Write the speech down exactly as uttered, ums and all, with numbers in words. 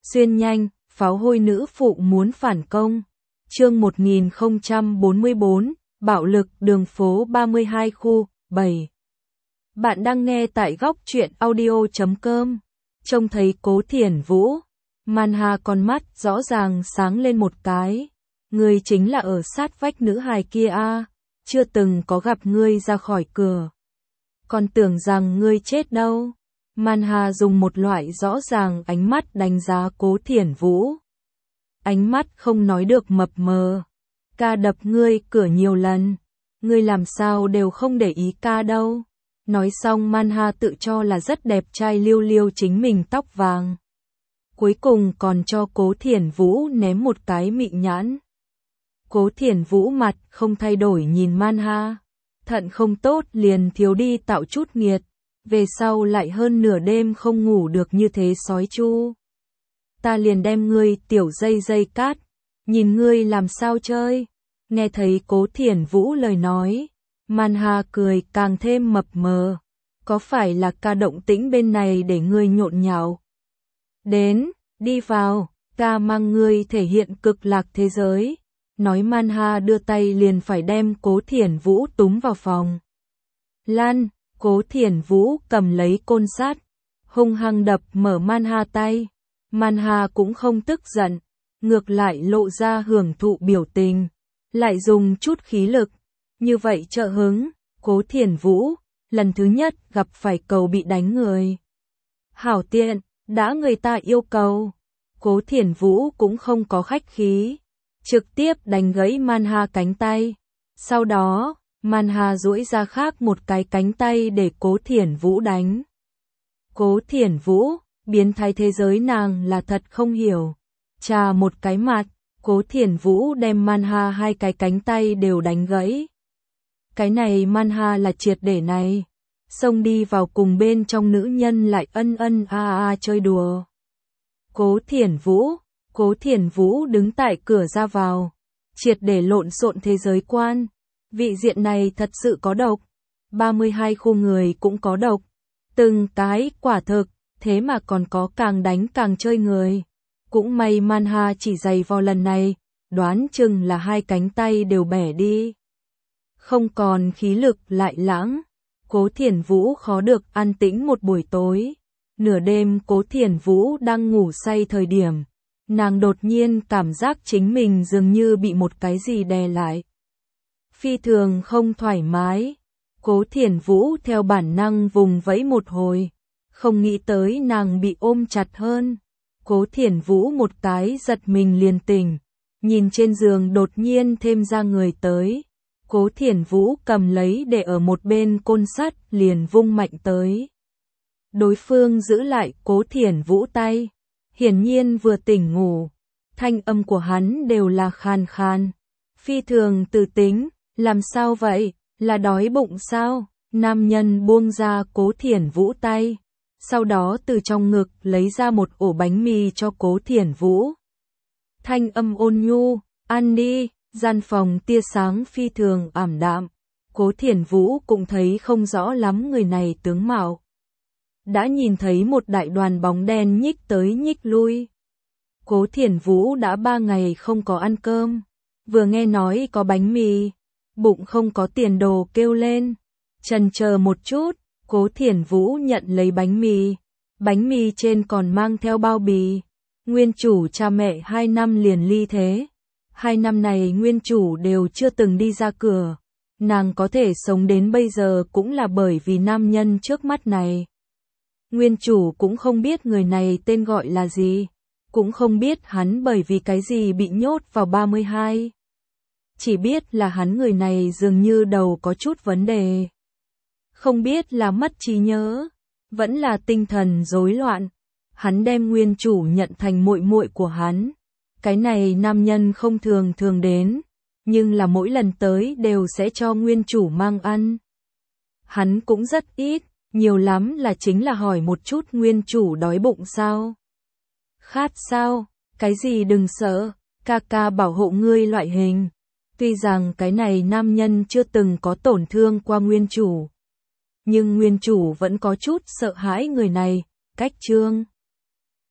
Xuyên nhanh, pháo hôi nữ phụ muốn phản công. Chương một nghìn không trăm bốn mươi tư, bạo lực đường phố ba mươi hai khu, bảy. Bạn đang nghe tại góc truyện audio chấm com. Trông thấy Cố Thiển Vũ, Manha con mắt rõ ràng sáng lên một cái. Ngươi chính là ở sát vách nữ hài kia a, chưa từng có gặp ngươi ra khỏi cửa. Còn tưởng rằng ngươi chết đâu. Manha dùng một loại rõ ràng ánh mắt đánh giá Cố Thiển Vũ. Ánh mắt không nói được mập mờ. Ca đập ngươi cửa nhiều lần, ngươi làm sao đều không để ý ca đâu. Nói xong Manha tự cho là rất đẹp trai liêu liêu chính mình tóc vàng. Cuối cùng còn cho Cố Thiển Vũ ném một cái mị nhãn. Cố Thiển Vũ mặt không thay đổi nhìn Manha. Thận không tốt liền thiếu đi tạo chút nghiệt. Về sau lại hơn nửa đêm không ngủ được như thế sói chu. Ta liền đem ngươi tiểu dây dây cát. Nhìn ngươi làm sao chơi. Nghe thấy Cố Thiển Vũ lời nói. Manha cười càng thêm mập mờ. Có phải là ca động tĩnh bên này để ngươi nhộn nhạo? Đến, đi vào, ca mang ngươi thể hiện cực lạc thế giới. Nói Manha đưa tay liền phải đem Cố Thiển Vũ túm vào phòng. Lan, Cố Thiển Vũ cầm lấy côn sắt, hung hăng đập mở Manha tay. Manha cũng không tức giận, ngược lại lộ ra hưởng thụ biểu tình, lại dùng chút khí lực. Như vậy trợ hứng, Cố Thiển Vũ, lần thứ nhất gặp phải cầu bị đánh người. Hảo tiện, đã người ta yêu cầu. Cố Thiển Vũ cũng không có khách khí, trực tiếp đánh gãy Manha cánh tay. Sau đó, Manha duỗi ra khác một cái cánh tay để Cố Thiển Vũ đánh. Cố Thiển Vũ, biến thái thế giới nàng là thật không hiểu. Chà một cái mặt, Cố Thiển Vũ đem Manha hai cái cánh tay đều đánh gãy. Cái này Manha là triệt để này. Xông đi vào cùng bên trong nữ nhân lại ân ân a a chơi đùa. Cố Thiển Vũ, Cố Thiển Vũ đứng tại cửa ra vào. Triệt để lộn xộn thế giới quan. Vị diện này thật sự có độc. ba mươi hai khu người cũng có độc. Từng cái quả thực, thế mà còn có càng đánh càng chơi người. Cũng may Manha chỉ giày vào lần này, đoán chừng là hai cánh tay đều bẻ đi. Không còn khí lực lại lãng. Cố Thiển Vũ khó được an tĩnh một buổi tối. Nửa đêm Cố Thiển Vũ đang ngủ say thời điểm. Nàng đột nhiên cảm giác chính mình dường như bị một cái gì đè lại. Phi thường không thoải mái. Cố Thiển Vũ theo bản năng vùng vẫy một hồi. Không nghĩ tới nàng bị ôm chặt hơn. Cố Thiển Vũ một cái giật mình liền tỉnh. Nhìn trên giường đột nhiên thêm ra người tới. Cố Thiển Vũ cầm lấy để ở một bên côn sắt liền vung mạnh tới. Đối phương giữ lại Cố Thiển Vũ tay. Hiển nhiên vừa tỉnh ngủ. Thanh âm của hắn đều là khan khan. Phi thường từ tính. Làm sao vậy? Là đói bụng sao? Nam nhân buông ra Cố Thiển Vũ tay. Sau đó từ trong ngực lấy ra một ổ bánh mì cho Cố Thiển Vũ. Thanh âm ôn nhu, ăn đi. Gian phòng tia sáng phi thường ảm đạm. Cố Thiển Vũ cũng thấy không rõ lắm người này tướng mạo. Đã nhìn thấy một đại đoàn bóng đen nhích tới nhích lui. Cố Thiển Vũ đã ba ngày không có ăn cơm. Vừa nghe nói có bánh mì, bụng không có tiền đồ kêu lên. Chần chờ một chút, Cố Thiển Vũ nhận lấy bánh mì. Bánh mì trên còn mang theo bao bì. Nguyên chủ cha mẹ hai năm liền ly thế. Hai năm này nguyên chủ đều chưa từng đi ra cửa. Nàng có thể sống đến bây giờ cũng là bởi vì nam nhân trước mắt này. Nguyên chủ cũng không biết người này tên gọi là gì. Cũng không biết hắn bởi vì cái gì bị nhốt vào ba mươi hai. Chỉ biết là hắn người này dường như đầu có chút vấn đề. Không biết là mất trí nhớ, vẫn là tinh thần rối loạn. Hắn đem nguyên chủ nhận thành muội muội của hắn. Cái này nam nhân không thường thường đến, nhưng là mỗi lần tới đều sẽ cho nguyên chủ mang ăn. Hắn cũng rất ít, nhiều lắm là chính là hỏi một chút nguyên chủ đói bụng sao? Khát sao? Cái gì đừng sợ, ca ca bảo hộ ngươi loại hình. Tuy rằng cái này nam nhân chưa từng có tổn thương qua nguyên chủ, nhưng nguyên chủ vẫn có chút sợ hãi người này, cách trương.